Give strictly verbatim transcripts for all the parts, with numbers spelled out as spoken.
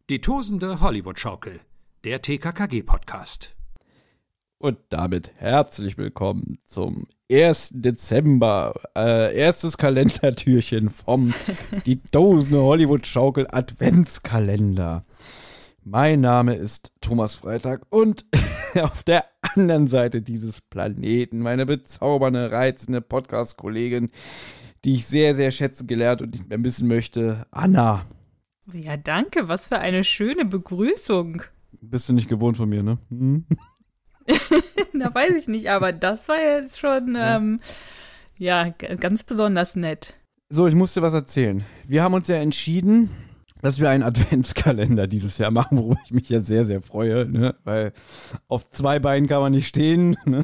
Die tosende Hollywood-Schaukel, der T K K G-Podcast. Und damit herzlich willkommen zum ersten Dezember, äh, erstes Kalendertürchen vom Die tosende Hollywood-Schaukel Adventskalender. Mein Name ist Thomas Freitag und auf der anderen Seite dieses Planeten meine bezaubernde, reizende Podcast-Kollegin, die ich sehr, sehr schätzen gelernt und nicht mehr missen möchte, Anna. Ja, danke. Was für eine schöne Begrüßung. Bist du nicht gewohnt von mir, ne? Hm? Na, weiß ich nicht, aber das war jetzt schon, ja, ähm, ja g- ganz besonders nett. So, ich muss dir was erzählen. Wir haben uns ja entschieden, dass wir einen Adventskalender dieses Jahr machen, worüber ich mich ja sehr, sehr freue, ne? Weil auf zwei Beinen kann man nicht stehen, ne?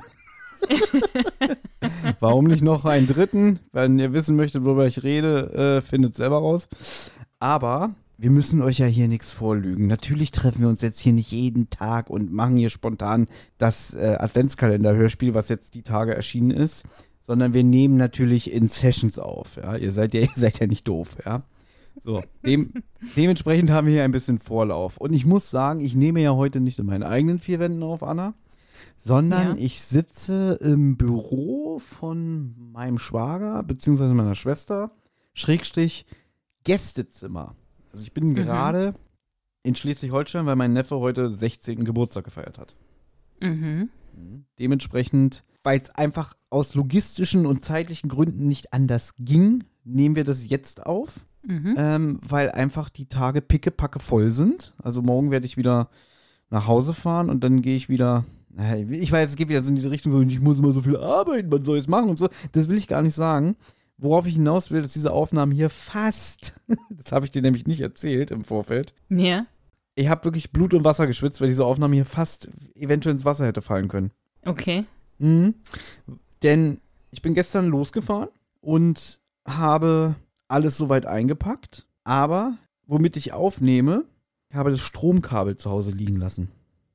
Warum nicht noch einen dritten? Wenn ihr wissen möchtet, worüber ich rede, äh, findet selber raus. Aber wir müssen euch ja hier nichts vorlügen. Natürlich treffen wir uns jetzt hier nicht jeden Tag und machen hier spontan das äh, Adventskalender-Hörspiel, was jetzt die Tage erschienen ist, sondern wir nehmen natürlich in Sessions auf. Ja? Ihr seid ja, ihr seid ja nicht doof, ja. So, dem, dementsprechend haben wir hier ein bisschen Vorlauf. Und ich muss sagen, ich nehme ja heute nicht in meinen eigenen vier Wänden auf, Anna, sondern ja. ich sitze im Büro von meinem Schwager bzw. meiner Schwester, Schrägstrich Gästezimmer. Also ich bin mhm. gerade in Schleswig-Holstein, weil mein Neffe heute sechzehnten Geburtstag gefeiert hat. Mhm. Dementsprechend, weil es einfach aus logistischen und zeitlichen Gründen nicht anders ging, nehmen wir das jetzt auf. Mhm. Ähm, weil einfach die Tage pickepacke voll sind. Also morgen werde ich wieder nach Hause fahren und dann gehe ich wieder, ich weiß, es geht wieder so in diese Richtung, so, ich muss immer so viel arbeiten, man soll es machen und so. Das will ich gar nicht sagen. Worauf ich hinaus will, dass diese Aufnahmen hier fast, das habe ich dir nämlich nicht erzählt im Vorfeld. Ja. Ich habe wirklich Blut und Wasser geschwitzt, weil diese Aufnahme hier fast eventuell ins Wasser hätte fallen können. Okay. Mhm. Denn ich bin gestern losgefahren und habe alles soweit eingepackt, aber womit ich aufnehme, habe das Stromkabel zu Hause liegen lassen.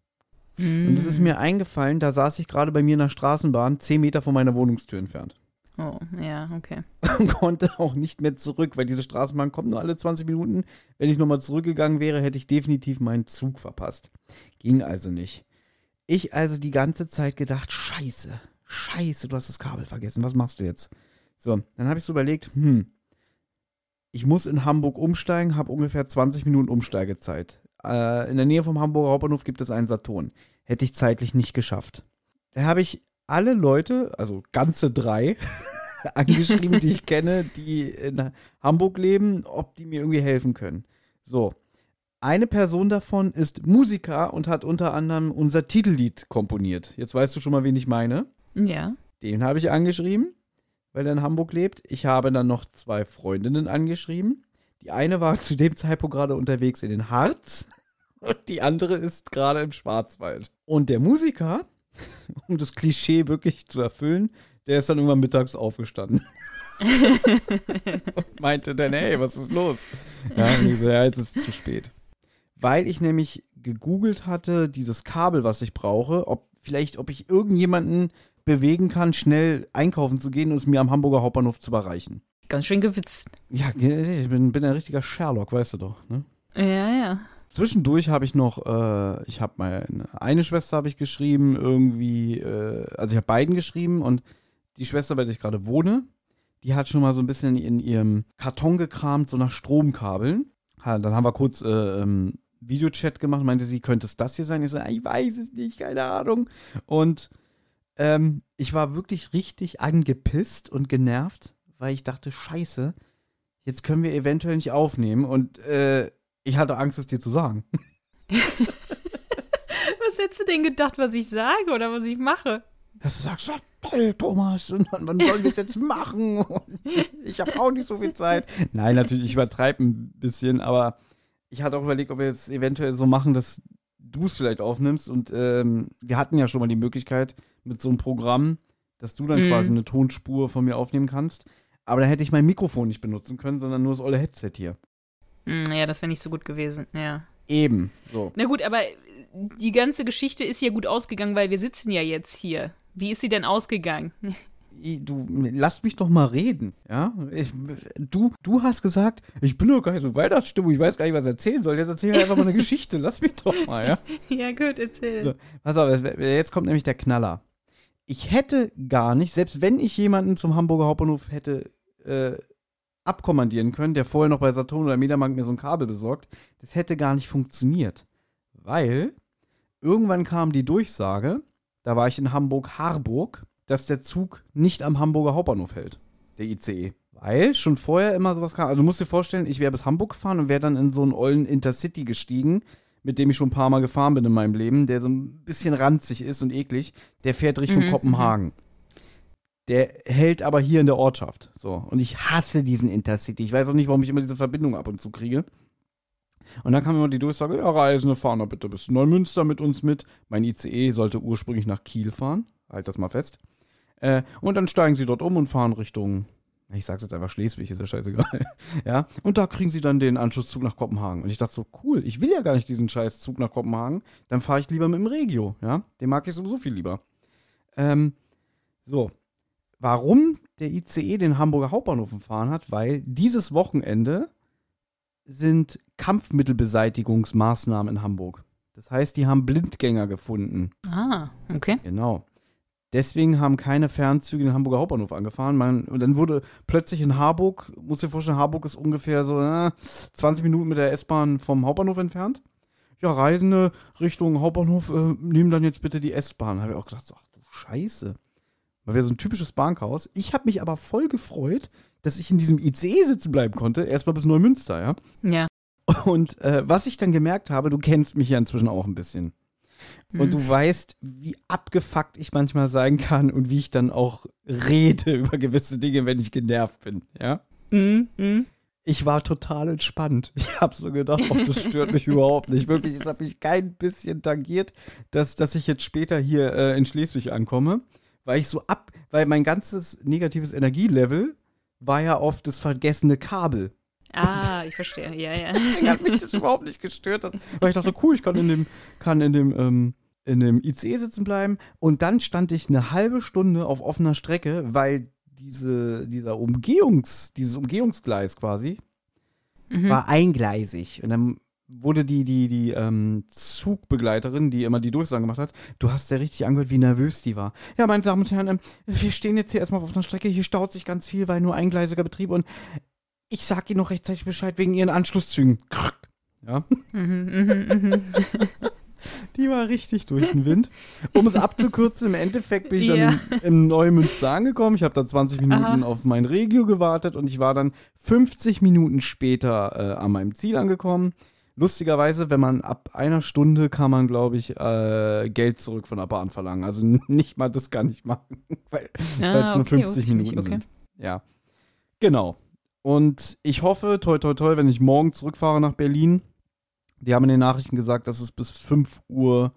Mm. Und es ist mir eingefallen, da saß ich gerade bei mir in der Straßenbahn, zehn Meter von meiner Wohnungstür entfernt. Oh, ja, okay. Und konnte auch nicht mehr zurück, weil diese Straßenbahn kommt nur alle zwanzig Minuten. Wenn ich nochmal zurückgegangen wäre, hätte ich definitiv meinen Zug verpasst. Ging also nicht. Ich also die ganze Zeit gedacht, scheiße, scheiße, du hast das Kabel vergessen, was machst du jetzt? So, dann habe ich so überlegt, hm, ich muss in Hamburg umsteigen, habe ungefähr zwanzig Minuten Umsteigezeit. Äh, in der Nähe vom Hamburger Hauptbahnhof gibt es einen Saturn. Hätte ich zeitlich nicht geschafft. Da habe ich alle Leute, also ganze drei, angeschrieben, die ich kenne, die in Hamburg leben, ob die mir irgendwie helfen können. So, eine Person davon ist Musiker und hat unter anderem unser Titellied komponiert. Jetzt weißt du schon mal, wen ich meine. Ja. Den habe ich angeschrieben, weil er in Hamburg lebt. Ich habe dann noch zwei Freundinnen angeschrieben. Die eine war zu dem Zeitpunkt gerade unterwegs in den Harz und die andere ist gerade im Schwarzwald. Und der Musiker, um das Klischee wirklich zu erfüllen, der ist dann irgendwann mittags aufgestanden. Und meinte dann, hey, was ist los? Ja, und ich so, ja, jetzt ist es zu spät. Weil ich nämlich gegoogelt hatte, dieses Kabel, was ich brauche, ob vielleicht, ob ich irgendjemanden bewegen kann, schnell einkaufen zu gehen und es mir am Hamburger Hauptbahnhof zu erreichen. Ganz schön gewitzt. Ja, ich bin, bin ein richtiger Sherlock, weißt du doch, ne? Ja, ja. Zwischendurch habe ich noch, äh, ich habe meine eine Schwester habe ich geschrieben, irgendwie, äh, also ich habe beiden geschrieben und die Schwester, bei der ich gerade wohne, die hat schon mal so ein bisschen in ihrem Karton gekramt, so nach Stromkabeln. Dann haben wir kurz äh, ähm, Videochat gemacht, meinte sie, könnte es das hier sein? Ich so, ich weiß es nicht, keine Ahnung. Und ähm, ich war wirklich richtig angepisst und genervt, weil ich dachte, scheiße, jetzt können wir eventuell nicht aufnehmen und äh, ich hatte Angst, es dir zu sagen. Was hättest du denn gedacht, was ich sage oder was ich mache? Dass du sagst, toll, Thomas, und wann, wann sollen wir es jetzt machen? Und ich habe auch nicht so viel Zeit. Nein, natürlich, ich übertreibe ein bisschen, aber ich hatte auch überlegt, ob wir jetzt eventuell so machen, dass du es vielleicht aufnimmst. Und ähm, wir hatten ja schon mal die Möglichkeit mit so einem Programm, dass du dann mm. quasi eine Tonspur von mir aufnehmen kannst. Aber dann hätte ich mein Mikrofon nicht benutzen können, sondern nur das olle Headset hier. Mm, ja, das wäre nicht so gut gewesen, ja. Eben, so. Na gut, aber die ganze Geschichte ist ja gut ausgegangen, weil wir sitzen ja jetzt hier. Wie ist sie denn ausgegangen? du, lass mich doch mal reden, ja? Ich, du, du hast gesagt, ich bin doch gar nicht so Weihnachtsstimmung, ich weiß gar nicht, was ich erzählen soll. Jetzt erzähl mir einfach mal eine Geschichte, lass mich doch mal, ja? Ja, gut, erzähl. So, pass auf, jetzt kommt nämlich der Knaller. Ich hätte gar nicht, selbst wenn ich jemanden zum Hamburger Hauptbahnhof hätte äh, abkommandieren können, der vorher noch bei Saturn oder Mediamarkt mir so ein Kabel besorgt, das hätte gar nicht funktioniert. Weil irgendwann kam die Durchsage, da war ich in Hamburg-Harburg, dass der Zug nicht am Hamburger Hauptbahnhof hält, der I C E. Weil schon vorher immer sowas kam. Also du musst dir vorstellen, ich wäre bis Hamburg gefahren und wäre dann in so einen ollen Intercity gestiegen, mit dem ich schon ein paar Mal gefahren bin in meinem Leben, der so ein bisschen ranzig ist und eklig. Der fährt Richtung Mhm, Kopenhagen. Der hält aber hier in der Ortschaft. So. Und ich hasse diesen Intercity. Ich weiß auch nicht, warum ich immer diese Verbindung ab und zu kriege. Und dann kam immer die Durchsage, ja, Reisende, fahren doch bitte bis Neumünster mit uns mit. Mein I C E sollte ursprünglich nach Kiel fahren. Halt das mal fest. Äh, und dann steigen sie dort um und fahren Richtung, ich sag's jetzt einfach Schleswig, ist ja scheißegal. Ja. Und da kriegen sie dann den Anschlusszug nach Kopenhagen. Und ich dachte so, cool, ich will ja gar nicht diesen scheiß Zug nach Kopenhagen. Dann fahre ich lieber mit dem Regio. Ja. Den mag ich sowieso viel lieber. Ähm, so. Warum der I C E den Hamburger Hauptbahnhof gefahren hat? Weil dieses Wochenende sind Kampfmittelbeseitigungsmaßnahmen in Hamburg. Das heißt, die haben Blindgänger gefunden. Ah, okay. Genau. Deswegen haben keine Fernzüge den Hamburger Hauptbahnhof angefahren. Man, und dann wurde plötzlich in Harburg, muss dir vorstellen, Harburg ist ungefähr so äh, zwanzig Minuten mit der S-Bahn vom Hauptbahnhof entfernt. Ja, Reisende Richtung Hauptbahnhof äh, nehmen dann jetzt bitte die S-Bahn. Da habe ich auch gedacht, so, ach du Scheiße. Weil wir so ein typisches Bahnchaos. Ich habe mich aber voll gefreut, dass ich in diesem I C E sitzen bleiben konnte. Erstmal bis Neumünster, ja. Ja. Und äh, was ich dann gemerkt habe, du kennst mich ja inzwischen auch ein bisschen. Mhm. Und du weißt, wie abgefuckt ich manchmal sein kann und wie ich dann auch rede über gewisse Dinge, wenn ich genervt bin, ja. Mhm. Mhm. Ich war total entspannt. Ich habe so gedacht, oh, das stört mich überhaupt nicht. Wirklich, es hat mich kein bisschen tangiert, dass, dass ich jetzt später hier äh, in Schleswig ankomme. Weil ich so ab, weil mein ganzes negatives Energielevel war ja auf das vergessene Kabel. Ah, ich verstehe, ja, ja. Deswegen hat mich das überhaupt nicht gestört. Dass, weil ich dachte, cool, ich kann in dem, kann in dem, ähm, in dem I C E sitzen bleiben. Und dann stand ich eine halbe Stunde auf offener Strecke, weil diese, dieser Umgehungs, dieses Umgehungsgleis quasi Mhm. war eingleisig. Und dann wurde die, die, die ähm, Zugbegleiterin, die immer die Durchsagen gemacht hat, du hast ja richtig angehört, wie nervös die war. Ja, meine Damen und Herren, ähm, wir stehen jetzt hier erstmal auf einer Strecke, hier staut sich ganz viel, weil nur eingleisiger Betrieb und ich sag Ihnen noch rechtzeitig Bescheid wegen Ihren Anschlusszügen. Ja. Mhm, mhm, mhm. Die war richtig durch den Wind. Um es abzukürzen, im Endeffekt bin ich Ja. dann im, im Neumünster angekommen. Ich habe da zwanzig Minuten Aha. auf mein Regio gewartet und ich war dann fünfzig Minuten später äh, an meinem Ziel angekommen. Lustigerweise, wenn man ab einer Stunde kann man, glaube ich, äh, Geld zurück von der Bahn verlangen. Also nicht mal das kann ich machen, weil Ah, es nur okay, wusste fünfzig ich nicht, Minuten okay. sind. Ja, genau. Und ich hoffe, toi toi toi, wenn ich morgen zurückfahre nach Berlin, die haben in den Nachrichten gesagt, dass es bis fünf Uhr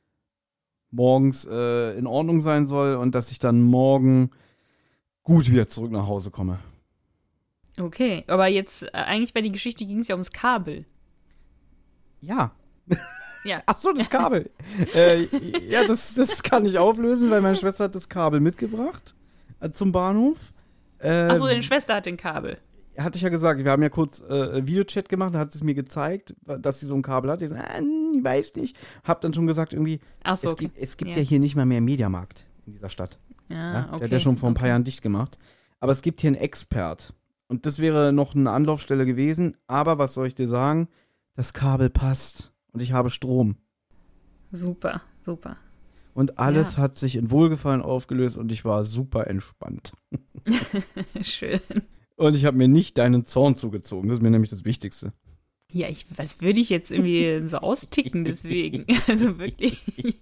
morgens äh, in Ordnung sein soll und dass ich dann morgen gut wieder zurück nach Hause komme. Okay, aber jetzt, äh, eigentlich bei der Geschichte ging es ja ums Kabel. Ja. Ja. Ach so, das Kabel. äh, ja, das, das kann ich auflösen, weil meine Schwester hat das Kabel mitgebracht äh, zum Bahnhof. Äh, Achso, deine Schwester hat den Kabel. Hatte ich ja gesagt, wir haben ja kurz äh, Videochat gemacht, da hat sie es mir gezeigt, dass sie so ein Kabel hat. Ich so, ah, ich weiß nicht. Hab dann schon gesagt, irgendwie, Achso, es okay. gibt, es gibt Ja. ja. hier nicht mal mehr Mediamarkt in dieser Stadt. Ja, Ja? okay. Der hat ja schon vor ein paar okay. Jahren dicht gemacht. Aber es gibt hier einen Expert. Und das wäre noch eine Anlaufstelle gewesen. Aber was soll ich dir sagen? Das Kabel passt. Und ich habe Strom. Super, super. Und alles Ja. hat sich in Wohlgefallen aufgelöst und ich war super entspannt. Schön. Und ich habe mir nicht deinen Zorn zugezogen. Das ist mir nämlich das Wichtigste. Ja, ich, was würde ich jetzt irgendwie so austicken deswegen? Also wirklich.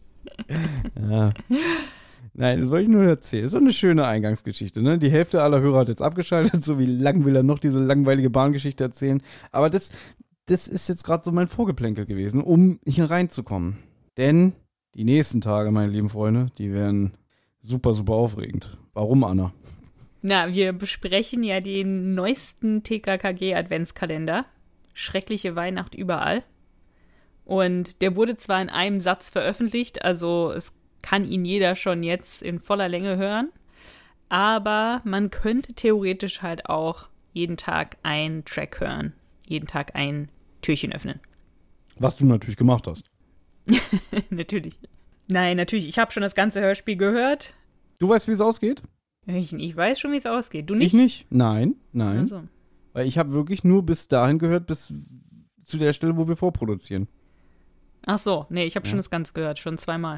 Ja. Nein, das wollte ich nur erzählen. So eine schöne Eingangsgeschichte, ne? Die Hälfte aller Hörer hat jetzt abgeschaltet, so wie lang will er noch diese langweilige Bahngeschichte erzählen. Aber das, das ist jetzt gerade so mein Vorgeplänkel gewesen, um hier reinzukommen. Denn die nächsten Tage, meine lieben Freunde, die werden super, super aufregend. Warum, Anna? Na, wir besprechen ja den neuesten T K K G-Adventskalender. Schreckliche Weihnacht überall. Und der wurde zwar in einem Satz veröffentlicht, also es kann ihn jeder schon jetzt in voller Länge hören. aber man könnte theoretisch halt auch jeden Tag einen Track hören, jeden Tag ein Türchen öffnen. Was du natürlich gemacht hast. Natürlich. Nein, natürlich. Ich habe schon das ganze Hörspiel gehört. Du weißt, wie es ausgeht? Ich, ich weiß schon, wie es ausgeht. Du nicht? Ich nicht. Nein, nein. Also. Weil ich habe wirklich nur bis dahin gehört, bis zu der Stelle, wo wir vorproduzieren. Ach so, nee, ich habe Ja. schon das Ganze gehört, schon zweimal.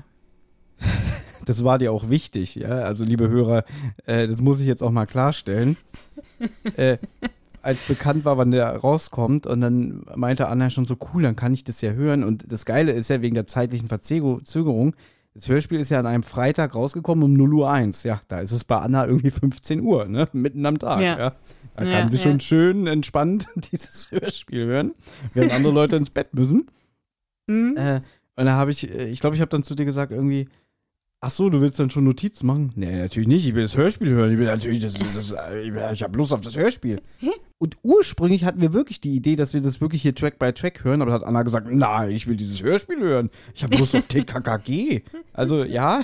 Das war dir auch wichtig, ja. Also, liebe Hörer, äh, das muss ich jetzt auch mal klarstellen. äh, als bekannt war, wann der rauskommt, und dann meinte Anna schon so, cool, dann kann ich das ja hören. Und das Geile ist ja wegen der zeitlichen Verzögerung, das Hörspiel ist ja an einem Freitag rausgekommen um null Uhr eins. Ja, da ist es bei Anna irgendwie fünfzehn Uhr, ne? Mitten am Tag, ja. Ja. Da Ja, kann sie ja. schon schön entspannt dieses Hörspiel hören, während andere Leute ins Bett müssen. Mhm. Äh, und da habe ich, äh, ich glaube, ich habe dann zu dir gesagt irgendwie, ach so, du willst dann schon Notizen machen? Nee, natürlich nicht, ich will das Hörspiel hören, ich will natürlich, das, das, ich, will- ich habe Lust auf das Hörspiel. Und ursprünglich hatten wir wirklich die Idee, dass wir das wirklich hier Track by Track hören, aber da hat Anna gesagt, nein, ich will dieses Hörspiel hören, ich habe Lust auf T K K G. Also, ja.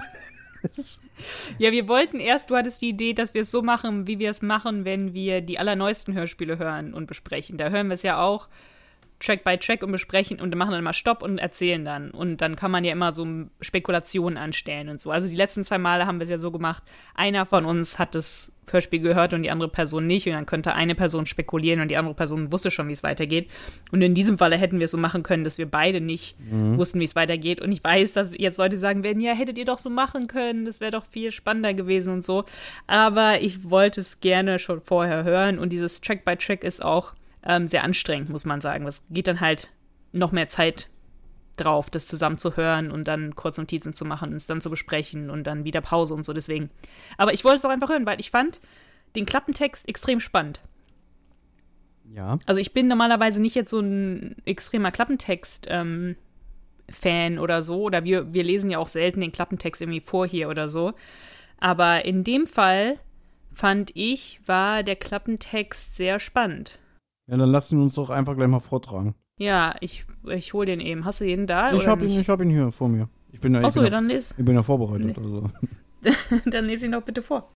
Ja, wir wollten erst, du hattest die Idee, dass wir es so machen, wie wir es machen, wenn wir die allerneuesten Hörspiele hören und besprechen. Da hören wir es ja auch Track by Track und besprechen und machen dann mal Stopp und erzählen dann. Und dann kann man ja immer so Spekulationen anstellen und so. Also die letzten zwei Male haben wir es ja so gemacht, einer von uns hat das Hörspiel gehört und die andere Person nicht. Und dann könnte eine Person spekulieren und die andere Person wusste schon, wie es weitergeht. Und in diesem Falle hätten wir es so machen können, dass wir beide nicht wussten, wie es weitergeht. Und ich weiß, dass jetzt Leute sagen werden, ja, hättet ihr doch so machen können, das wäre doch viel spannender gewesen und so. Aber ich wollte es gerne schon vorher hören. Und dieses Track by Track ist auch ähm, sehr anstrengend, muss man sagen. Es geht dann halt noch mehr Zeit drauf, das zusammen zu hören und dann kurz Notizen zu machen und es dann zu besprechen und dann wieder Pause und so, deswegen. Aber ich wollte es auch einfach hören, weil ich fand den Klappentext extrem spannend. Ja. Also ich bin normalerweise nicht jetzt so ein extremer Klappentext-Fan oder so, oder wir, wir lesen ja auch selten den Klappentext irgendwie vor hier oder so. Aber in dem Fall fand ich, war der Klappentext sehr spannend. Ja, dann lass ihn uns doch einfach gleich mal vortragen. Ja, ich, ich hol den eben. Hast du den da? Ich oder habe ihn, nicht? ich hab ihn hier vor mir. Ich bin, ja- ich Achso, bin, ja, ja, dann les, ich bin ja vorbereitet. Nee. Also. dann lese ihn doch bitte vor.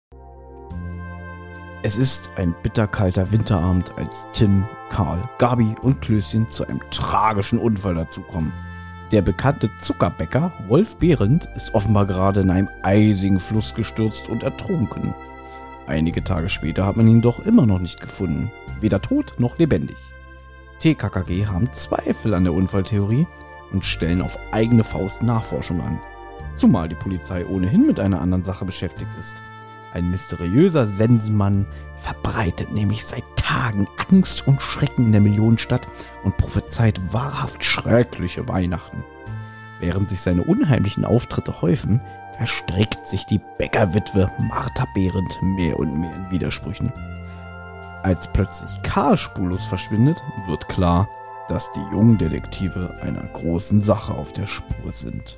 Es ist ein bitterkalter Winterabend, als Tim, Karl, Gabi und Klößchen zu einem tragischen Unfall dazukommen. Der bekannte Zuckerbäcker Wolf Behrendt ist offenbar gerade in einem eisigen Fluss gestürzt und ertrunken. Einige Tage später hat man ihn doch immer noch nicht gefunden. Weder tot noch lebendig. T K K G haben Zweifel an der Unfalltheorie und stellen auf eigene Faust Nachforschung an. Zumal die Polizei ohnehin mit einer anderen Sache beschäftigt ist. Ein mysteriöser Sensenmann verbreitet nämlich seit Tagen Angst und Schrecken in der Millionenstadt und prophezeit wahrhaft schreckliche Weihnachten. Während sich seine unheimlichen Auftritte häufen, verstrickt sich die Bäckerwitwe Martha Behrendt mehr und mehr in Widersprüchen. Als plötzlich Karl spurlos verschwindet, wird klar, dass die jungen Detektive einer großen Sache auf der Spur sind.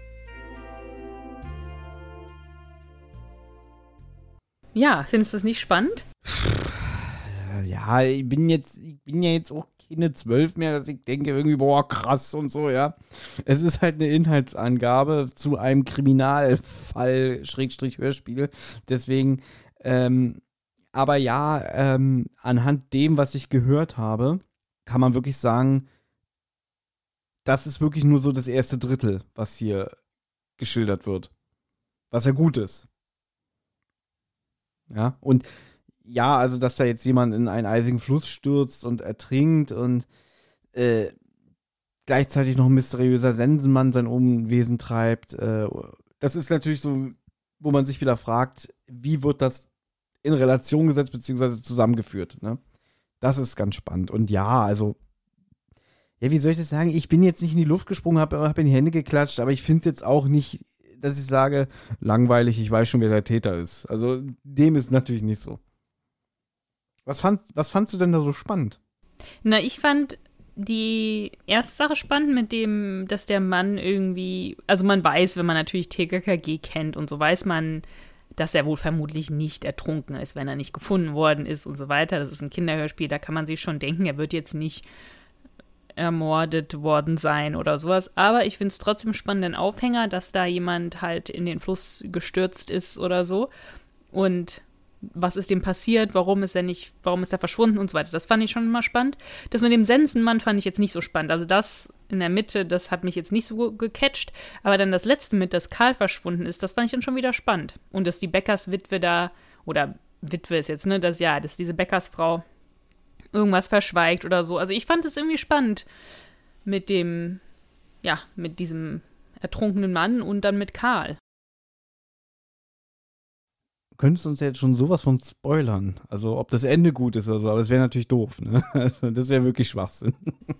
Ja, findest du es nicht spannend? Ja, ich bin jetzt, ich bin ja jetzt auch keine zwölf mehr, dass ich denke irgendwie, boah, krass und so, ja. Es ist halt eine Inhaltsangabe zu einem Kriminalfall, Schrägstrich Hörspiel. Deswegen, ähm, aber ja, ähm, anhand dem, was ich gehört habe, kann man wirklich sagen, das ist wirklich nur so das erste Drittel, was hier geschildert wird. Was ja gut ist. Ja, und ja, also, dass da jetzt jemand in einen eisigen Fluss stürzt und ertrinkt und äh, gleichzeitig noch ein mysteriöser Sensenmann sein Unwesen treibt, äh, das ist natürlich so, wo man sich wieder fragt, wie wird das in Relation gesetzt bzw. zusammengeführt, ne? Das ist ganz spannend. Und ja, also, ja, wie soll ich das sagen? Ich bin jetzt nicht in die Luft gesprungen, habe hab in die Hände geklatscht, aber ich finde es jetzt auch nicht, dass ich sage, langweilig, ich weiß schon, wer der Täter ist. Also, dem ist natürlich nicht so. Was, fand, was fandst du denn da so spannend? Na, ich fand die erste Sache spannend mit dem, dass der Mann irgendwie, also man weiß, wenn man natürlich T K K G kennt und so, weiß man, dass er wohl vermutlich nicht ertrunken ist, wenn er nicht gefunden worden ist und so weiter. Das ist ein Kinderhörspiel, da kann man sich schon denken, er wird jetzt nicht ermordet worden sein oder sowas. Aber ich finde es trotzdem spannenden Aufhänger, dass da jemand halt in den Fluss gestürzt ist oder so. und was ist dem passiert, warum ist er nicht, warum ist er verschwunden und so weiter. Das fand ich schon mal spannend. Das mit dem Sensenmann fand ich jetzt nicht so spannend. Also das in der Mitte, das hat mich jetzt nicht so gecatcht. Aber dann das letzte mit, dass Karl verschwunden ist, das fand ich dann schon wieder spannend. Und dass die Bäckerswitwe da, oder Witwe ist jetzt, ne, dass ja, dass diese Bäckersfrau irgendwas verschweigt oder so. Also ich fand es irgendwie spannend mit dem, ja, mit diesem ertrunkenen Mann und dann mit Karl. Könntest du uns ja jetzt schon sowas von spoilern? Also, ob das Ende gut ist oder so, aber das wäre natürlich doof, ne? Also, das wäre wirklich Schwachsinn.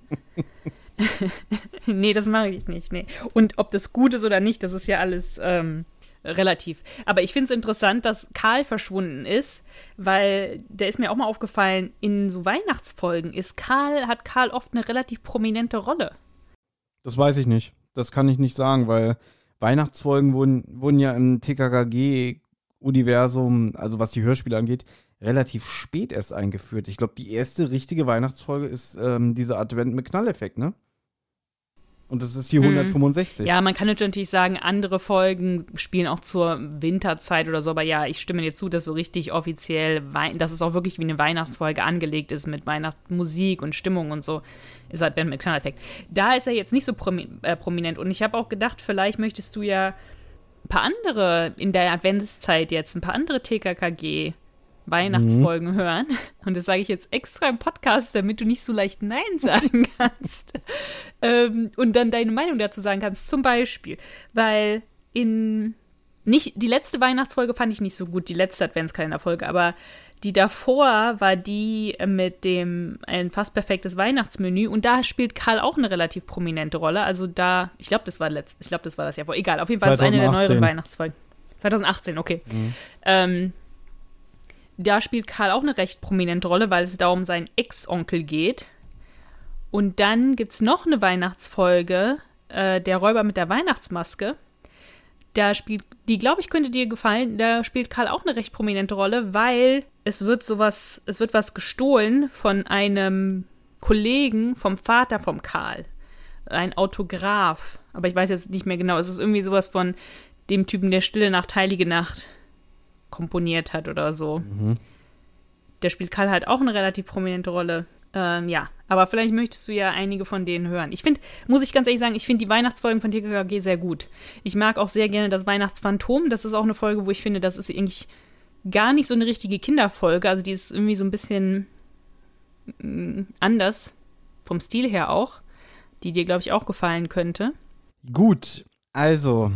Nee, das mache ich nicht, nee. Und ob das gut ist oder nicht, das ist ja alles ähm, relativ. Aber ich finde es interessant, dass Karl verschwunden ist, weil der ist mir auch mal aufgefallen, in so Weihnachtsfolgen ist Karl, hat Karl oft eine relativ prominente Rolle. Das weiß ich nicht. Das kann ich nicht sagen, weil Weihnachtsfolgen wurden, wurden ja im T K K G Universum, also was die Hörspiele angeht, relativ spät erst eingeführt. Ich glaube, die erste richtige Weihnachtsfolge ist ähm, dieser Advent mit Knalleffekt, ne? Und das ist die hundertfünfundsechzig. Ja, man kann natürlich sagen, andere Folgen spielen auch zur Winterzeit oder so, aber ja, ich stimme dir zu, dass so richtig offiziell, Wei- dass es auch wirklich wie eine Weihnachtsfolge angelegt ist mit Weihnachtsmusik und Stimmung und so, ist Advent mit Knalleffekt. Da ist er jetzt nicht so promi- äh, prominent und ich habe auch gedacht, vielleicht möchtest du ja ein paar andere in der Adventszeit jetzt, ein paar andere T K K G-Weihnachtsfolgen mhm. hören. Und das sage ich jetzt extra im Podcast, damit du nicht so leicht Nein sagen kannst. ähm, und dann deine Meinung dazu sagen kannst. Zum Beispiel, weil in nicht die letzte Weihnachtsfolge fand ich nicht so gut, die letzte Adventskalenderfolge, aber die davor war die mit dem ein fast perfektes Weihnachtsmenü und da spielt Karl auch eine relativ prominente Rolle. Also da, ich glaube, das war letzt, ich glaube, das war das Jahr vor. Egal, auf jeden Fall ist es eine der neueren Weihnachtsfolgen. zwanzig achtzehn, okay. Mhm. Ähm, da spielt Karl auch eine recht prominente Rolle, weil es da um seinen Ex-Onkel geht. Und dann gibt es noch eine Weihnachtsfolge, äh, der Räuber mit der Weihnachtsmaske. Da spielt, die glaube ich, könnte dir gefallen, da spielt Karl auch eine recht prominente Rolle, weil es wird sowas, es wird was gestohlen von einem Kollegen vom Vater vom Karl. Ein Autograph. Aber ich weiß jetzt nicht mehr genau. Es ist irgendwie sowas von dem Typen, der Stille Nacht, Heilige Nacht komponiert hat oder so. Mhm. Der spielt Karl halt auch eine relativ prominente Rolle. Ähm, ja, aber vielleicht möchtest du ja einige von denen hören. Ich finde, muss ich ganz ehrlich sagen, ich finde die Weihnachtsfolgen von T K K G sehr gut. Ich mag auch sehr gerne das Weihnachtsphantom. Das ist auch eine Folge, wo ich finde, das ist eigentlich gar nicht so eine richtige Kinderfolge. Also die ist irgendwie so ein bisschen mh, anders, vom Stil her auch, die dir, glaube ich, auch gefallen könnte. Gut, also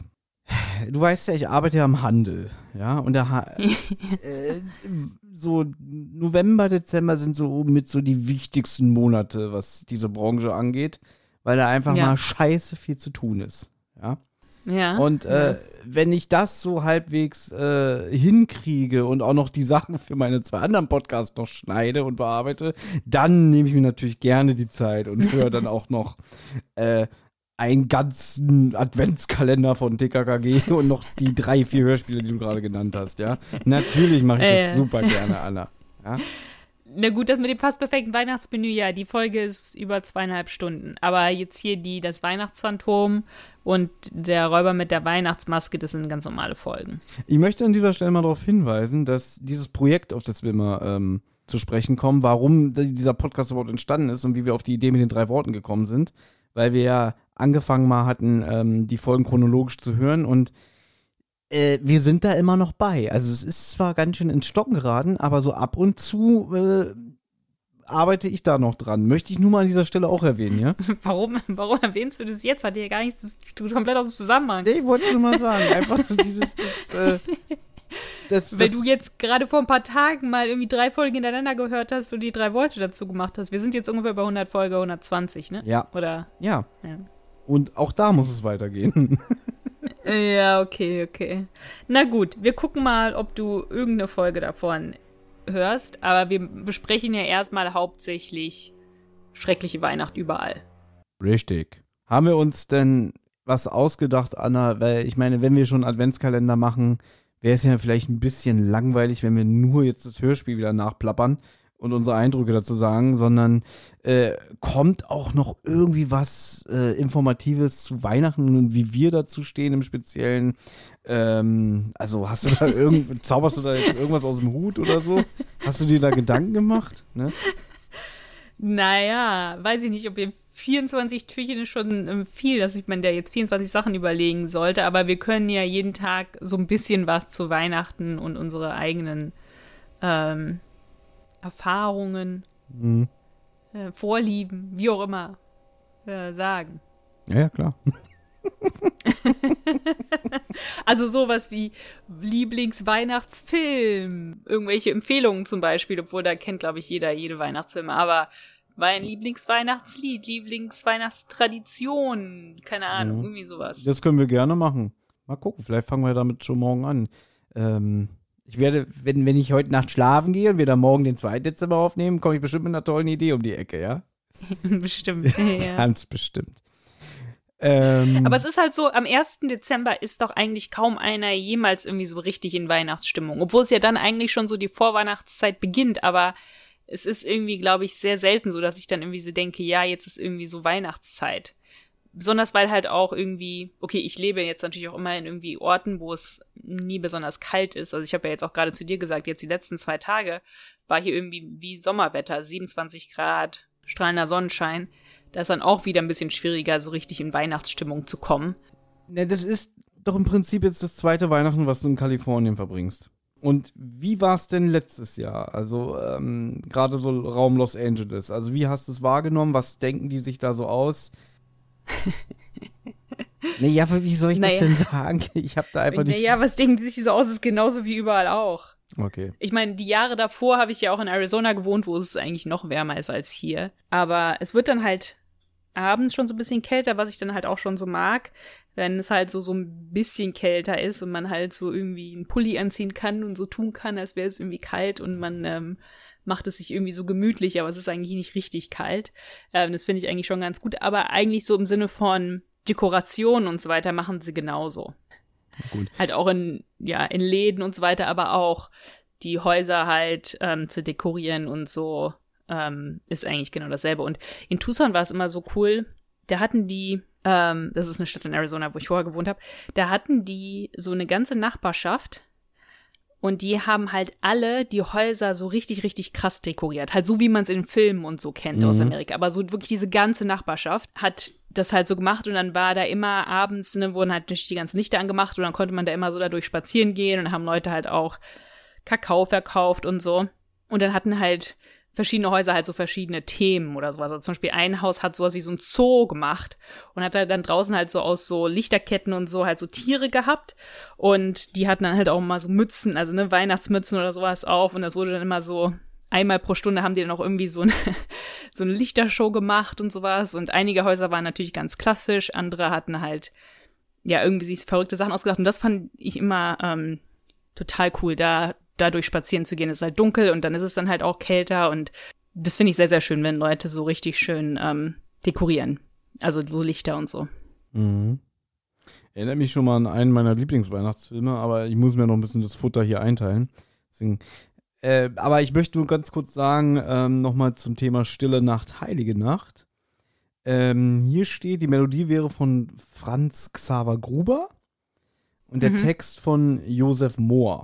du weißt ja, ich arbeite ja im Handel, ja, und da ha- äh, so November, Dezember sind so mit so die wichtigsten Monate, was diese Branche angeht, weil da einfach ja. mal scheiße viel zu tun ist, ja. Ja. Und äh, ja. wenn ich das so halbwegs äh, hinkriege und auch noch die Sachen für meine zwei anderen Podcasts noch schneide und bearbeite, dann nehme ich mir natürlich gerne die Zeit und höre dann auch noch äh, einen ganzen Adventskalender von T K K G und noch die drei, vier Hörspiele, die du gerade genannt hast, ja. Natürlich mache ich das äh. super gerne, Anna. Ja? Na gut, das mit dem fast perfekten Weihnachtsmenü, ja, die Folge ist über zweieinhalb Stunden. Aber jetzt hier die, das Weihnachtsphantom und der Räuber mit der Weihnachtsmaske, das sind ganz normale Folgen. Ich möchte an dieser Stelle mal darauf hinweisen, dass dieses Projekt, auf das wir immer ähm, zu sprechen kommen, warum dieser Podcast überhaupt entstanden ist und wie wir auf die Idee mit den drei Worten gekommen sind, weil wir ja angefangen mal hatten, ähm, die Folgen chronologisch zu hören und äh, wir sind da immer noch bei. Also es ist zwar ganz schön ins Stocken geraten, aber so ab und zu äh, arbeite ich da noch dran. Möchte ich nur mal an dieser Stelle auch erwähnen, ja? Warum, warum erwähnst du das jetzt? Hat dir ja gar nicht so, komplett aus dem Zusammenhang. Nee, ich wollte es nur mal sagen. Einfach so dieses, das, äh, das, Weil das, du jetzt gerade vor ein paar Tagen mal irgendwie drei Folgen hintereinander gehört hast und die drei Worte dazu gemacht hast. Wir sind jetzt ungefähr bei hundert Folge, hundertzwanzig, ne? Ja. Oder? Ja. Ja. Und auch da muss es weitergehen. Ja, okay, okay. Na gut, wir gucken mal, ob du irgendeine Folge davon hörst. Aber wir besprechen ja erstmal hauptsächlich Schreckliche Weihnacht überall. Richtig. Haben wir uns denn was ausgedacht, Anna? Weil ich meine, wenn wir schon einen Adventskalender machen, wäre es ja vielleicht ein bisschen langweilig, wenn wir nur jetzt das Hörspiel wieder nachplappern und unsere Eindrücke dazu sagen, sondern äh, kommt auch noch irgendwie was äh, Informatives zu Weihnachten und wie wir dazu stehen im Speziellen. Ähm, also hast du da irgend, zauberst du da jetzt irgendwas aus dem Hut oder so? Hast du dir da Gedanken gemacht? Ne? Naja, weiß ich nicht, ob ihr vierundzwanzig Türchen ist schon ähm, viel, dass ich man da jetzt vierundzwanzig Sachen überlegen sollte, aber wir können ja jeden Tag so ein bisschen was zu Weihnachten und unsere eigenen ähm, Erfahrungen, Mhm. äh, Vorlieben, wie auch immer, äh, sagen. Ja, ja, klar. Also sowas wie Lieblingsweihnachtsfilm, irgendwelche Empfehlungen zum Beispiel, obwohl da kennt, glaube ich, jeder jede Weihnachtsfilme, aber mein Lieblingsweihnachtslied, Lieblingsweihnachtstradition, keine Ahnung, Mhm. irgendwie sowas. Das können wir gerne machen. Mal gucken, vielleicht fangen wir damit schon morgen an. Ähm, ich werde, wenn, wenn ich heute Nacht schlafen gehe und wir dann morgen den zweiten Dezember aufnehmen, komme ich bestimmt mit einer tollen Idee um die Ecke, ja? Bestimmt, ja. Ganz bestimmt. Ähm, Aber es ist halt so, am ersten Dezember ist doch eigentlich kaum einer jemals irgendwie so richtig in Weihnachtsstimmung. Obwohl es ja dann eigentlich schon so die Vorweihnachtszeit beginnt, aber es ist irgendwie, glaube ich, sehr selten so, dass ich dann irgendwie so denke, ja, jetzt ist irgendwie so Weihnachtszeit. Besonders weil halt auch irgendwie, okay, ich lebe jetzt natürlich auch immer in irgendwie Orten, wo es nie besonders kalt ist. Also ich habe ja jetzt auch gerade zu dir gesagt, jetzt die letzten zwei Tage war hier irgendwie wie Sommerwetter, siebenundzwanzig Grad, strahlender Sonnenschein. Da ist dann auch wieder ein bisschen schwieriger, so richtig in Weihnachtsstimmung zu kommen. ne, das ist doch im Prinzip jetzt das zweite Weihnachten, was du in Kalifornien verbringst. Und wie war es denn letztes Jahr? Also ähm, gerade so Raum Los Angeles. Also wie hast du es wahrgenommen? Was denken die sich da so aus? Naja, wie soll ich das Naja. denn sagen? Ich habe da einfach nicht... Naja, was denken die sich so aus, ist genauso wie überall auch. Okay. Ich meine, die Jahre davor habe ich ja auch in Arizona gewohnt, wo es eigentlich noch wärmer ist als hier. Aber es wird dann halt abends schon so ein bisschen kälter, was ich dann halt auch schon so mag, wenn es halt so so ein bisschen kälter ist und man halt so irgendwie einen Pulli anziehen kann und so tun kann, als wäre es irgendwie kalt und man ähm, macht es sich irgendwie so gemütlich, aber es ist eigentlich nicht richtig kalt. Ähm, das finde ich eigentlich schon ganz gut, aber eigentlich so im Sinne von Dekoration und so weiter machen sie genauso. Gut. Halt auch in, ja, in Läden und so weiter, aber auch die Häuser halt ähm, zu dekorieren und so ähm, ist eigentlich genau dasselbe. Und in Tucson war es immer so cool, da hatten die, ähm, das ist eine Stadt in Arizona, wo ich vorher gewohnt habe, da hatten die so eine ganze Nachbarschaft und die haben halt alle die Häuser so richtig, richtig krass dekoriert. Halt so, wie man es in Filmen und so kennt aus Mhm. Amerika. Aber so wirklich diese ganze Nachbarschaft hat das halt so gemacht und dann war da immer abends, ne, wurden halt natürlich die ganzen Lichter angemacht und dann konnte man da immer so dadurch spazieren gehen und dann haben Leute halt auch Kakao verkauft und so. Und dann hatten halt verschiedene Häuser halt so verschiedene Themen oder sowas. Also zum Beispiel ein Haus hat sowas wie so ein Zoo gemacht und hat da dann draußen halt so aus so Lichterketten und so halt so Tiere gehabt und die hatten dann halt auch mal so Mützen, also ne, Weihnachtsmützen oder sowas auf und das wurde dann immer so, einmal pro Stunde haben die dann auch irgendwie so eine, so eine Lichtershow gemacht und sowas und einige Häuser waren natürlich ganz klassisch, andere hatten halt ja irgendwie sich verrückte Sachen ausgedacht und das fand ich immer ähm, total cool, da dadurch spazieren zu gehen. Es ist halt dunkel und dann ist es dann halt auch kälter und das finde ich sehr, sehr schön, wenn Leute so richtig schön ähm, dekorieren. Also so Lichter und so. Mhm. Erinnert mich schon mal an einen meiner Lieblingsweihnachtsfilme, aber ich muss mir noch ein bisschen das Futter hier einteilen. Deswegen, äh, aber ich möchte nur ganz kurz sagen, ähm, nochmal zum Thema Stille Nacht, Heilige Nacht. Ähm, hier steht, die Melodie wäre von Franz Xaver Gruber und der Mhm. Text von Josef Mohr.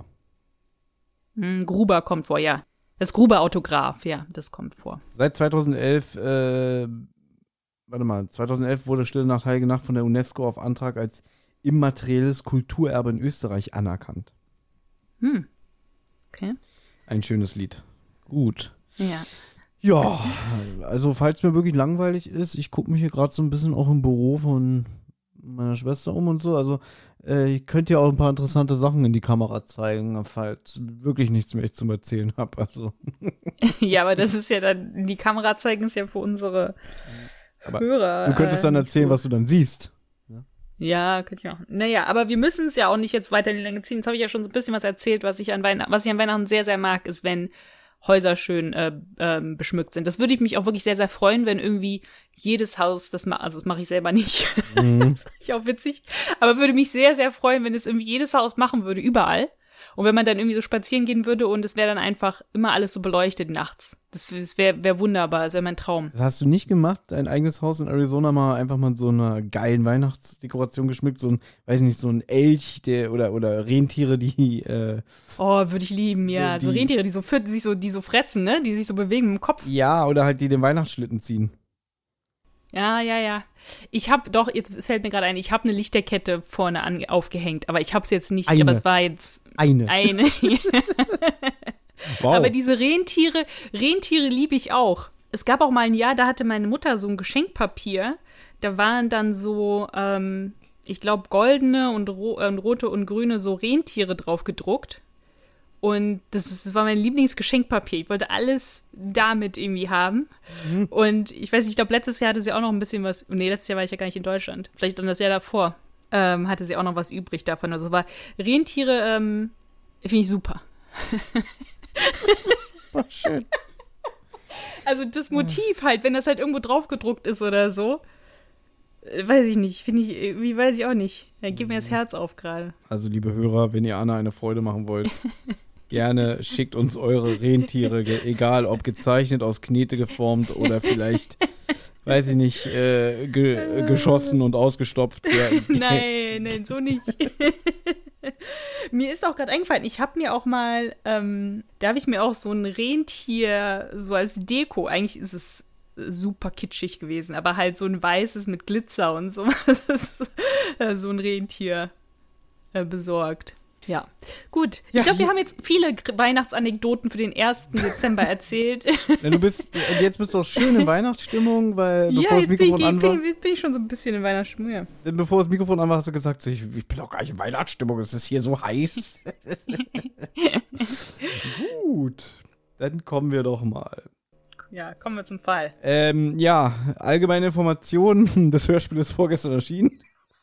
Hm, Gruber kommt vor, ja. Das Gruber-Autograph, ja, das kommt vor. Seit zweitausendelf, äh, warte mal, zweitausendelf wurde Stille Nacht, Heilige Nacht von der UNESCO auf Antrag als immaterielles Kulturerbe in Österreich anerkannt. Hm. Okay. Ein schönes Lied. Gut. Ja. Ja, also falls mir wirklich langweilig ist, ich gucke mich hier gerade so ein bisschen auch im Büro von meiner Schwester um und so, also äh, ich könnte ja auch ein paar interessante Sachen in die Kamera zeigen, falls wirklich nichts mehr ich zum Erzählen habe, also. Ja, aber das ist ja dann, die Kamera zeigen es ja für unsere Aber Hörer. Du könntest dann äh, erzählen, so. was du dann siehst. Ja, könnte ich auch. Naja, aber wir müssen es ja auch nicht jetzt weiter in die Länge ziehen. Jetzt habe ich ja schon so ein bisschen was erzählt, was ich an Weihnachten, was ich an Weihnachten sehr, sehr mag, ist, wenn Häuser schön äh, ähm, beschmückt sind. Das würde ich mich auch wirklich sehr, sehr freuen, wenn irgendwie jedes Haus, das ma- also das mache ich selber nicht, Mhm. das ist auch witzig, aber würde mich sehr, sehr freuen, wenn es irgendwie jedes Haus machen würde, überall. Und wenn man dann irgendwie so spazieren gehen würde und es wäre dann einfach immer alles so beleuchtet nachts. Das, das wäre wär wunderbar, das wäre mein Traum. Das hast du nicht gemacht, dein eigenes Haus in Arizona mal einfach mal so einer geilen Weihnachtsdekoration geschmückt, so ein, weiß ich nicht, so ein Elch, der oder oder Rentiere, die äh, Oh, würde ich lieben, ja. So So die- Rentiere, die so, fit- die sich so, die so fressen, ne? Die sich so bewegen im Kopf. ja, oder halt die den Weihnachtsschlitten ziehen. Ja, ja, ja. Ich habe doch, jetzt es fällt mir gerade ein, ich habe eine Lichterkette vorne an, aufgehängt, aber ich habe es jetzt nicht, Eine. aber es war jetzt Eine. eine. Wow. Aber diese Rentiere, Rentiere liebe ich auch. Es gab auch mal ein Jahr, da hatte meine Mutter so ein Geschenkpapier. Da waren dann so, ähm, ich glaube, goldene und, ro äh, rote und grüne so Rentiere drauf gedruckt. Und das, ist, das war mein Lieblingsgeschenkpapier. Ich wollte alles damit irgendwie haben. Mhm. Und ich weiß nicht, ich glaube, letztes Jahr hatte sie auch noch ein bisschen was. Nee, letztes Jahr war ich ja gar nicht in Deutschland. Vielleicht dann das Jahr davor. Ähm, hatte sie auch noch was übrig davon. Also war Rentiere, ähm, finde ich super. Oh, schön. Also das Motiv halt, wenn das halt irgendwo drauf gedruckt ist oder so. äh, Weiß ich nicht, finde ich, irgendwie weiß ich auch nicht. Da geht mir das Herz auf gerade. Also, liebe Hörer, wenn ihr Anna eine Freude machen wollt, gerne schickt uns eure Rentiere, ge- egal ob gezeichnet, aus Knete geformt oder vielleicht, weiß ich nicht, äh, ge geschossen und ausgestopft. Ja, Nein, nein, so nicht. Mir ist auch gerade eingefallen, ich habe mir auch mal, ähm, da habe ich mir auch so ein Rentier so als Deko, eigentlich ist es super kitschig gewesen, aber halt so ein weißes mit Glitzer und so, äh, so ein Rentier äh, besorgt. Ja, gut. Ja, ich glaube, wir ja. haben jetzt viele Gr- Weihnachtsanekdoten für den ersten Dezember erzählt. Wenn du bist, und jetzt bist du auch schön in Weihnachtsstimmung, weil Ja, bevor das jetzt bin ich, Mikrofon an bin, war, bin, bin ich schon so ein bisschen in Weihnachtsstimmung, ja. bevor das Mikrofon an war, hast du gesagt, so, ich, ich bin auch gar nicht in Weihnachtsstimmung, es ist hier so heiß. Gut, dann kommen wir doch mal. Ja, kommen wir zum Fall. Ähm, ja, allgemeine Informationen, das Hörspiel ist vorgestern erschienen.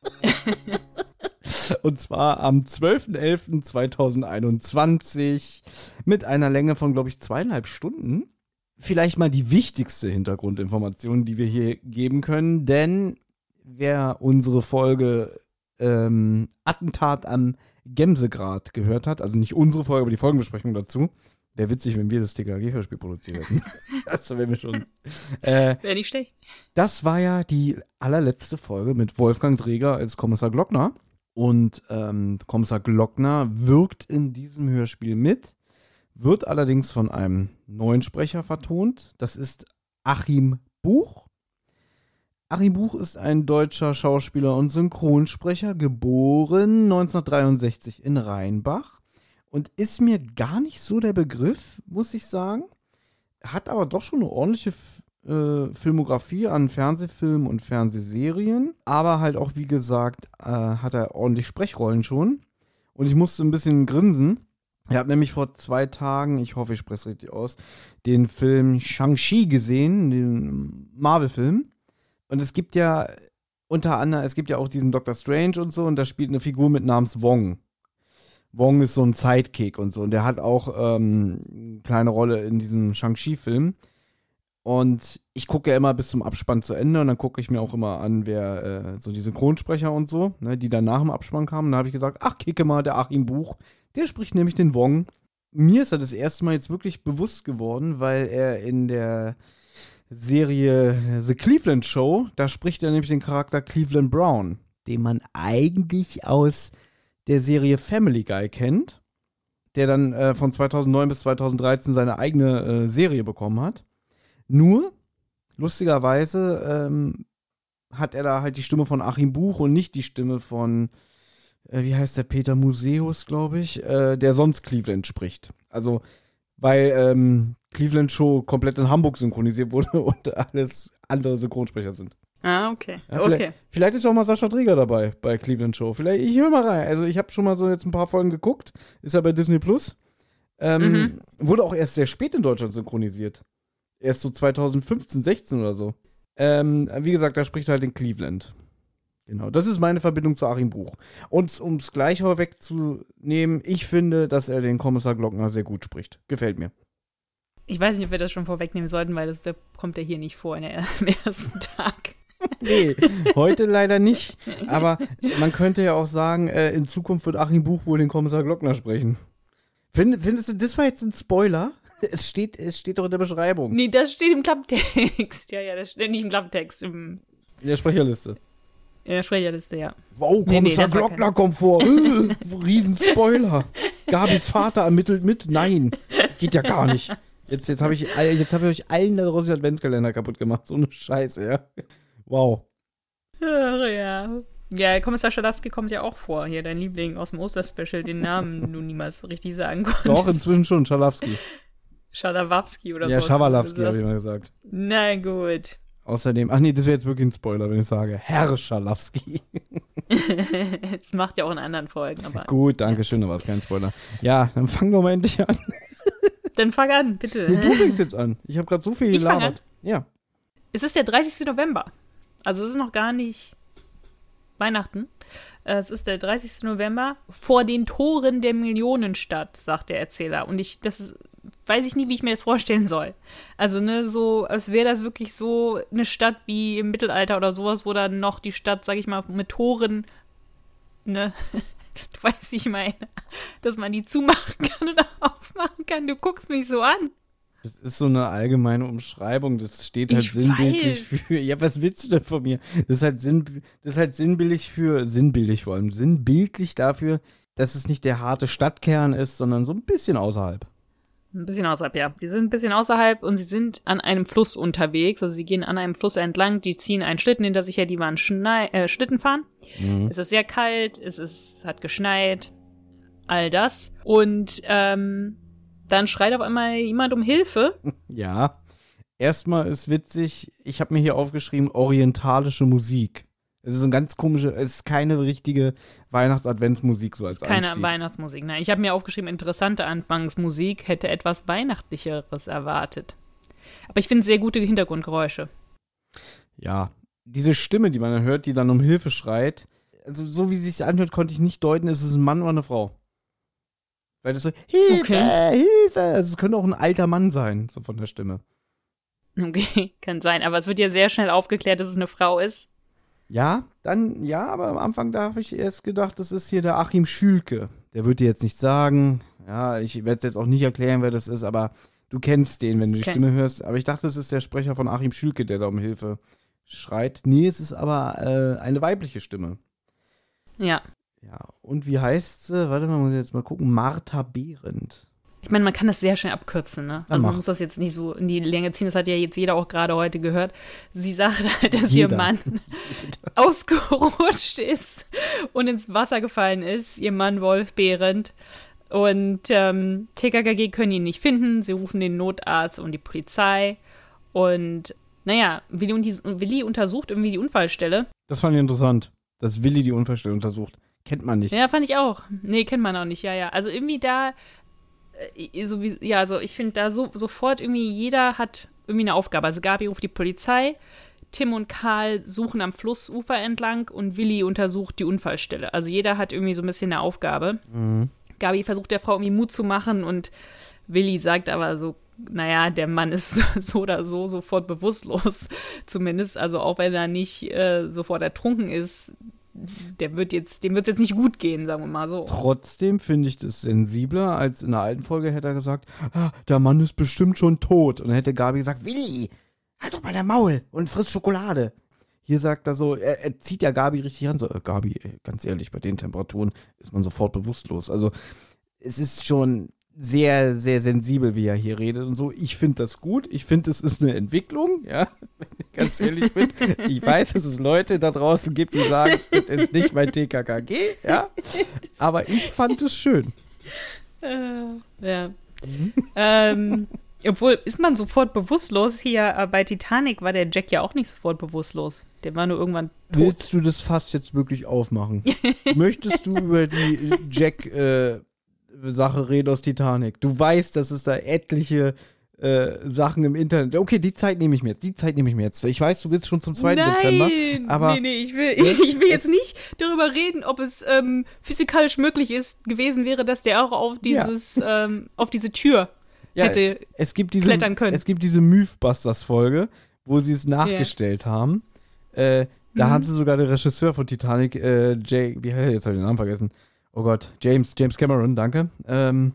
Und zwar am zwölften elften zweitausendeinundzwanzig mit einer Länge von, glaube ich, zweieinhalb Stunden. Vielleicht mal die wichtigste Hintergrundinformation, die wir hier geben können, denn wer unsere Folge ähm, Attentat am Gemsegrad gehört hat, also nicht unsere Folge, aber die Folgenbesprechung dazu, wäre witzig, wenn wir das T K G-Hörspiel produziert hätten. Das wäre mir schon. Äh, Wäre nicht schlecht. das war ja die allerletzte Folge mit Wolfgang Dreger als Kommissar Glockner. Und ähm, Kommissar Glockner wirkt in diesem Hörspiel mit, wird allerdings von einem neuen Sprecher vertont. Das ist Achim Buch. Achim Buch ist ein deutscher Schauspieler und Synchronsprecher, geboren neunzehnhundertdreiundsechzig in Rheinbach. Und ist mir gar nicht so der Begriff, muss ich sagen. Hat aber doch schon eine ordentliche F äh, Filmografie an Fernsehfilmen und Fernsehserien. Aber halt auch, wie gesagt, äh, hat er ordentlich Sprechrollen schon. Und ich musste ein bisschen grinsen. Er hat nämlich vor zwei Tagen, ich hoffe, ich spreche es richtig aus, den Film Shang-Chi gesehen, den Marvel-Film. Und es gibt ja unter anderem, es gibt ja auch diesen Doctor Strange und so, und da spielt eine Figur mit namens Wong. Wong ist so ein Sidekick und so, und der hat auch ähm, eine kleine Rolle in diesem Shang-Chi-Film. Und ich gucke ja immer bis zum Abspann zu Ende, und dann gucke ich mir auch immer an, wer äh, so die Synchronsprecher und so, ne, die dann nach dem Abspann kamen. Da habe ich gesagt, ach, kicke mal, der Achim Buch, der spricht nämlich den Wong. Mir ist er das erste Mal jetzt wirklich bewusst geworden, weil er in der Serie The Cleveland Show, da spricht er nämlich den Charakter Cleveland Brown, den man eigentlich aus der Serie Family Guy kennt, der dann äh, von zweitausendneun bis zweitausenddreizehn seine eigene äh, Serie bekommen hat. Nur, lustigerweise, ähm, hat er da halt die Stimme von Achim Buch und nicht die Stimme von, äh, wie heißt der, Peter Museus, glaube ich, äh, der sonst Cleveland spricht. Also, weil ähm, Cleveland Show komplett in Hamburg synchronisiert wurde und alles andere Synchronsprecher sind. Ah, okay. Ja, okay. vielleicht, vielleicht ist auch mal Sascha Dreger dabei bei Cleveland Show. Vielleicht, ich höre mal rein. Also ich habe schon mal so jetzt ein paar Folgen geguckt. Ist ja bei Disney Plus. Ähm, Mhm. Wurde auch erst sehr spät in Deutschland synchronisiert. Erst so zweitausendfünfzehn, sechzehn oder so. Ähm, wie gesagt, da spricht halt in Cleveland. Genau, das ist meine Verbindung zu Achim Buch. Und um es gleich vorwegzunehmen, ich finde, dass er den Kommissar Glockner sehr gut spricht. Gefällt mir. Ich weiß nicht, ob wir das schon vorwegnehmen sollten, weil das der kommt ja hier nicht vor in der, am ersten Tag. Nee, heute leider nicht. Aber man könnte ja auch sagen, äh, in Zukunft wird Achim Buch wohl den Kommissar Glockner sprechen. Find, findest du, das war jetzt ein Spoiler? Es steht, es steht doch in der Beschreibung. Nee, das steht im Klapptext. Ja, ja, das steht nicht im Klapptext. Im, in der Sprecherliste. In der Sprecherliste, ja. Wow, Kommissar nee, nee, Glockner kommt vor. äh, Riesen-Spoiler. Gabis Vater ermittelt mit? Nein, geht ja gar nicht. Jetzt, jetzt habe ich, jetzt hab ich euch allen da draußen den Adventskalender kaputt gemacht. So eine Scheiße, ja. Wow. Ach, ja. Ja, Kommissar Schalowski kommt ja auch vor. Hier, dein Liebling aus dem Osterspecial, den Namen du niemals richtig sagen konntest. Doch, inzwischen schon, Schalowski. Schalawowski oder so. Ja, Schawalowski, habe ich mal gesagt. Na gut. Außerdem, ach nee, das wäre jetzt wirklich ein Spoiler, wenn ich sage, Herr Schalowski. Das macht ja auch in anderen Folgen. Aber gut, danke schön, da war es kein Spoiler. Ja, dann fang doch mal endlich an. Dann fang an, bitte. Nee, du fängst jetzt an. Ich habe gerade so viel gelabert. Ja. Es ist der dreißigsten November. Also es ist noch gar nicht Weihnachten. Es ist der dreißigsten November vor den Toren der Millionenstadt, sagt der Erzähler. Und ich, das ist, weiß ich nie, wie ich mir das vorstellen soll. Also, ne, so, als wäre das wirklich so eine Stadt wie im Mittelalter oder sowas, wo dann noch die Stadt, sag ich mal, mit Toren, ne, du weißt, wie ich meine, dass man die zumachen kann oder aufmachen kann. Du guckst mich so an. Das ist so eine allgemeine Umschreibung, das steht halt ich sinnbildlich weiß. für, ja, was willst du denn von mir? Das ist halt, sinn, das ist halt sinnbildlich für, sinnbildlich vor allem, sinnbildlich dafür, dass es nicht der harte Stadtkern ist, sondern so ein bisschen außerhalb. Ein bisschen außerhalb, ja. Sie sind ein bisschen außerhalb und sie sind an einem Fluss unterwegs. Also sie gehen an einem Fluss entlang, die ziehen einen Schlitten hinter sich her, die waren Schnei- äh, Schlitten fahren. Mhm. Es ist sehr kalt, es ist, hat geschneit, all das. Und ähm, dann schreit auf einmal jemand um Hilfe. Ja, erstmal ist witzig, ich habe mir hier aufgeschrieben, orientalische Musik. Es ist so ein ganz komische, es ist keine richtige Weihnachts-Adventsmusik so als Einstieg. Keine Weihnachtsmusik, nein. Ich habe mir aufgeschrieben, interessante Anfangsmusik, hätte etwas Weihnachtlicheres erwartet. Aber ich finde sehr gute Hintergrundgeräusche. Ja, diese Stimme, die man dann hört, die dann um Hilfe schreit, also so wie es sich anhört, konnte ich nicht deuten, ist es ein Mann oder eine Frau. Weil das so, Hilfe, okay. Hilfe, also es könnte auch ein alter Mann sein, so von der Stimme. Okay, kann sein, aber es wird ja sehr schnell aufgeklärt, dass es eine Frau ist. Ja, dann, ja, aber am Anfang da habe ich erst gedacht, das ist hier der Achim Schülke. Der wird dir jetzt nichts sagen. Ja, ich werde es jetzt auch nicht erklären, wer das ist, aber du kennst den, wenn du die okay. Stimme hörst. Aber ich dachte, das ist der Sprecher von Achim Schülke, der da um Hilfe schreit. Nee, es ist aber äh, eine weibliche Stimme. Ja. Ja, und wie heißt sie? Warte mal, muss ich jetzt mal gucken. Martha Behrendt. Ich meine, man kann das sehr schnell abkürzen, ne? Also man muss das jetzt nicht so in die Länge ziehen, das hat ja jetzt jeder auch gerade heute gehört. Sie sagt halt, dass jeder. Ihr Mann ausgerutscht ist und ins Wasser gefallen ist, ihr Mann Wolf Behrendt. Und ähm, T K K G können ihn nicht finden, sie rufen den Notarzt und die Polizei. Und naja, Willi, und die, Willi untersucht irgendwie die Unfallstelle. Das fand ich interessant, dass Willi die Unfallstelle untersucht. Kennt man nicht. Ja, fand ich auch. Nee, kennt man auch nicht, ja, ja. Also irgendwie da So wie, ja, also ich finde da so, sofort irgendwie, jeder hat irgendwie eine Aufgabe. Also Gabi ruft die Polizei, Tim und Karl suchen am Flussufer entlang und Willi untersucht die Unfallstelle. Also jeder hat irgendwie so ein bisschen eine Aufgabe. Mhm. Gabi versucht der Frau irgendwie Mut zu machen und Willi sagt aber so, naja, der Mann ist so oder so sofort bewusstlos zumindest. Also auch wenn er nicht äh, sofort ertrunken ist, der wird jetzt, dem wird es jetzt nicht gut gehen, sagen wir mal so. Trotzdem finde ich das sensibler, als in der alten Folge hätte er gesagt, ah, der Mann ist bestimmt schon tot. Und dann hätte Gabi gesagt, Willi, halt doch mal der Maul und friss Schokolade. Hier sagt er so, er, er zieht ja Gabi richtig ran, so, äh, Gabi, ey, ganz ehrlich, bei den Temperaturen ist man sofort bewusstlos. Also es ist schon sehr, sehr sensibel, wie er hier redet und so. Ich finde das gut. Ich finde, es ist eine Entwicklung, ja, wenn ich ganz ehrlich bin. Ich weiß, dass es Leute da draußen gibt, die sagen, das ist nicht mein T K K G, ja, aber ich fand es schön. Äh, ja. Mhm. Ähm, obwohl, ist man sofort bewusstlos? Hier äh, bei Titanic war der Jack ja auch nicht sofort bewusstlos. Der war nur irgendwann tot. Willst du das Fass jetzt wirklich aufmachen? Möchtest du über die Jack, äh, Sache reden aus Titanic? Du weißt, dass es da etliche äh, Sachen im Internet. Okay, die Zeit nehme ich mir jetzt. Die Zeit nehme ich mir jetzt. Ich weiß, du willst schon zum zweiten Nein, Dezember. Aber nee, nee, ich will, ich will jetzt nicht darüber reden, ob es ähm, physikalisch möglich ist, gewesen wäre, dass der auch auf dieses, ja. ähm, auf diese Tür ja, hätte es gibt diese, klettern können. Es gibt diese Mythbusters-Folge, wo sie es nachgestellt yeah. haben. Äh, da Mhm. haben sie sogar den Regisseur von Titanic, äh, Jay, wie heißt er? Jetzt habe ich den Namen vergessen. Oh Gott, James, James Cameron, danke. Ähm,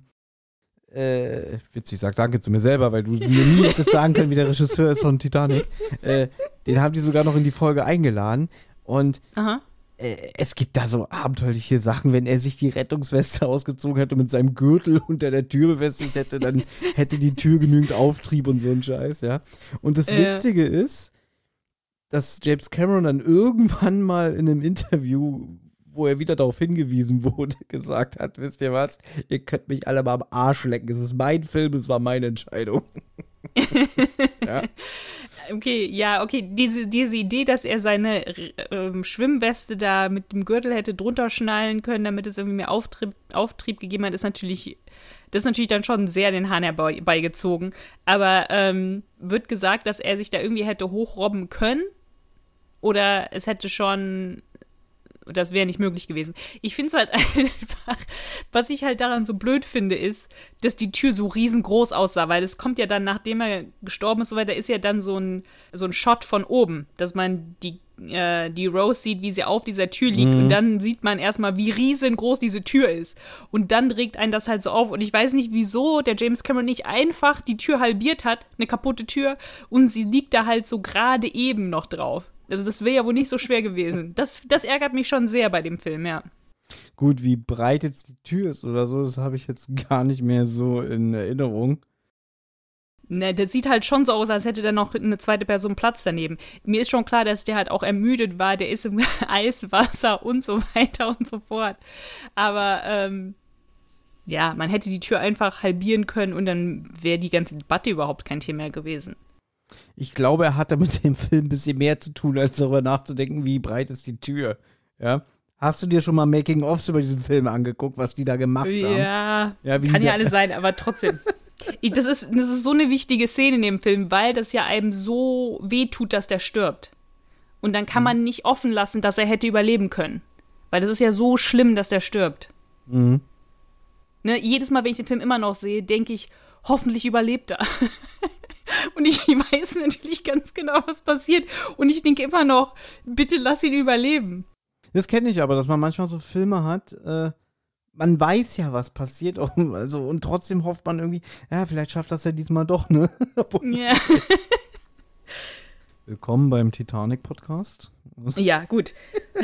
äh, witzig, sag danke zu mir selber, weil du mir nie hättest sagen können, wie der Regisseur ist von Titanic. Äh, den haben die sogar noch in die Folge eingeladen. Und Aha. äh, es gibt da so abenteuerliche Sachen, wenn er sich die Rettungsweste ausgezogen hätte und mit seinem Gürtel unter der Tür befestigt hätte, dann hätte die Tür genügend Auftrieb und so ein Scheiß, ja. Und das Äh. Witzige ist, dass James Cameron dann irgendwann mal in einem Interview, wo er wieder darauf hingewiesen wurde, gesagt hat, wisst ihr was, ihr könnt mich alle mal am Arsch lecken, es ist mein Film, es war meine Entscheidung. Ja. Okay, ja, okay, diese, diese Idee, dass er seine ähm, Schwimmweste da mit dem Gürtel hätte drunter schnallen können, damit es irgendwie mehr Auftrieb, Auftrieb gegeben hat, ist natürlich, das ist natürlich dann schon sehr den Hahn herbeigezogen. Aber ähm, wird gesagt, dass er sich da irgendwie hätte hochrobben können? Oder es hätte schon, das wäre nicht möglich gewesen. Ich finde es halt einfach, was ich halt daran so blöd finde, ist, dass die Tür so riesengroß aussah, weil es kommt ja dann, nachdem er gestorben ist, so weiter, ist ja dann so ein, so ein Shot von oben, dass man die, äh, die Rose sieht, wie sie auf dieser Tür liegt, Mhm. und dann sieht man erstmal, wie riesengroß diese Tür ist. Und dann regt einen das halt so auf. Und ich weiß nicht, wieso der James Cameron nicht einfach die Tür halbiert hat, eine kaputte Tür, und sie liegt da halt so gerade eben noch drauf. Also das wäre ja wohl nicht so schwer gewesen. Das, das ärgert mich schon sehr bei dem Film, ja. Gut, wie breit jetzt die Tür ist oder so, das habe ich jetzt gar nicht mehr so in Erinnerung. Ne, das sieht halt schon so aus, als hätte da noch eine zweite Person Platz daneben. Mir ist schon klar, dass der halt auch ermüdet war, der ist im Eiswasser und so weiter und so fort. Aber ähm, ja, man hätte die Tür einfach halbieren können und dann wäre die ganze Debatte überhaupt kein Thema mehr gewesen. Ich glaube, er hatte mit dem Film ein bisschen mehr zu tun, als darüber nachzudenken, wie breit ist die Tür. Ja. Hast du dir schon mal Making-ofs über diesen Film angeguckt, was die da gemacht haben? Ja, Ja, wie kann ja der- alles sein, aber trotzdem. Ich, das, ist, das ist so eine wichtige Szene in dem Film, weil das ja einem so wehtut, dass der stirbt. Und dann kann man nicht offen lassen, dass er hätte überleben können. Weil das ist ja so schlimm, dass der stirbt. Mhm. Ne? Jedes Mal, wenn ich den Film immer noch sehe, denke ich, hoffentlich überlebt er. Und ich weiß natürlich ganz genau, was passiert. Und ich denke immer noch, bitte lass ihn überleben. Das kenne ich aber, dass man manchmal so Filme hat, äh, man weiß ja, was passiert, also, und trotzdem hofft man irgendwie, ja, vielleicht schafft das ja diesmal doch, ne? Ja, Willkommen beim Titanic-Podcast. ja gut.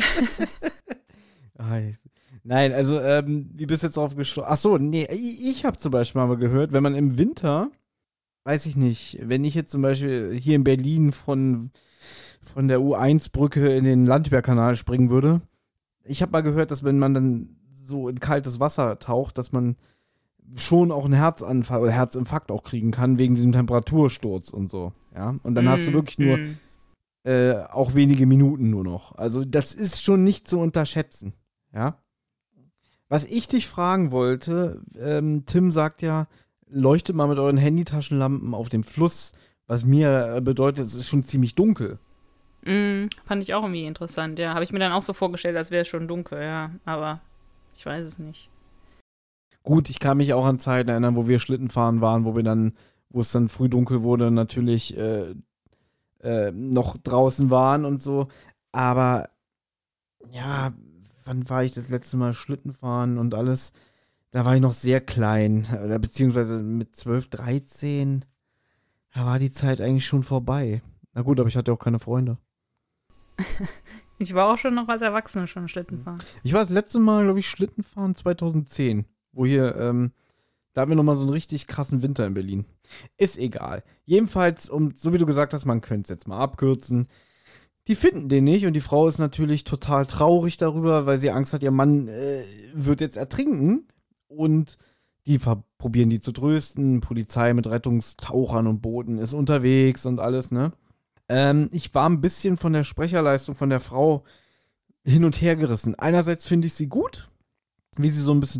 Ah, ich- Nein, also, ähm, wie bist du jetzt drauf gestoßen? Ach so, nee, ich, ich habe zum Beispiel mal gehört, wenn man im Winter, weiß ich nicht, wenn ich jetzt zum Beispiel hier in Berlin von, von der U eins Brücke in den Landwehrkanal springen würde, ich habe mal gehört, dass wenn man dann so in kaltes Wasser taucht, dass man schon auch einen Herzanfall oder Herzinfarkt auch kriegen kann, wegen diesem Temperatursturz und so, ja. Und dann hast du Mm, wirklich nur mm. äh, auch wenige Minuten nur noch. Also das ist schon nicht zu unterschätzen, ja. Was ich dich fragen wollte, ähm, Tim sagt ja, leuchtet mal mit euren Handytaschenlampen auf dem Fluss, was mir äh, bedeutet, es ist schon ziemlich dunkel. Mm, fand ich auch irgendwie interessant, ja. Habe ich mir dann auch so vorgestellt, als wäre es schon dunkel, ja. Aber ich weiß es nicht. Gut, ich kann mich auch an Zeiten erinnern, wo wir Schlittenfahren waren, wo wir dann, wo es dann früh dunkel wurde, natürlich äh, äh, noch draußen waren und so. Aber ja, wann war ich das letzte Mal Schlittenfahren und alles? Da war ich noch sehr klein, oder beziehungsweise mit zwölf, dreizehn, da war die Zeit eigentlich schon vorbei. Na gut, aber ich hatte auch keine Freunde. Ich war auch schon noch als Erwachsener schon Schlitten fahren. Ich war das letzte Mal, glaube ich, Schlittenfahren zweitausendzehn, wo hier, ähm, da hatten wir nochmal so einen richtig krassen Winter in Berlin. Ist egal. Jedenfalls, um, so wie du gesagt hast, man könnte es jetzt mal abkürzen. Die finden den nicht und die Frau ist natürlich total traurig darüber, weil sie Angst hat, ihr Mann äh, wird jetzt ertrinken. Und die ver- probieren die zu trösten. Polizei mit Rettungstauchern und Booten ist unterwegs und alles, ne? Ähm, ich war ein bisschen von der Sprecherleistung von der Frau hin und her gerissen. Einerseits finde ich sie gut, wie sie so ein bisschen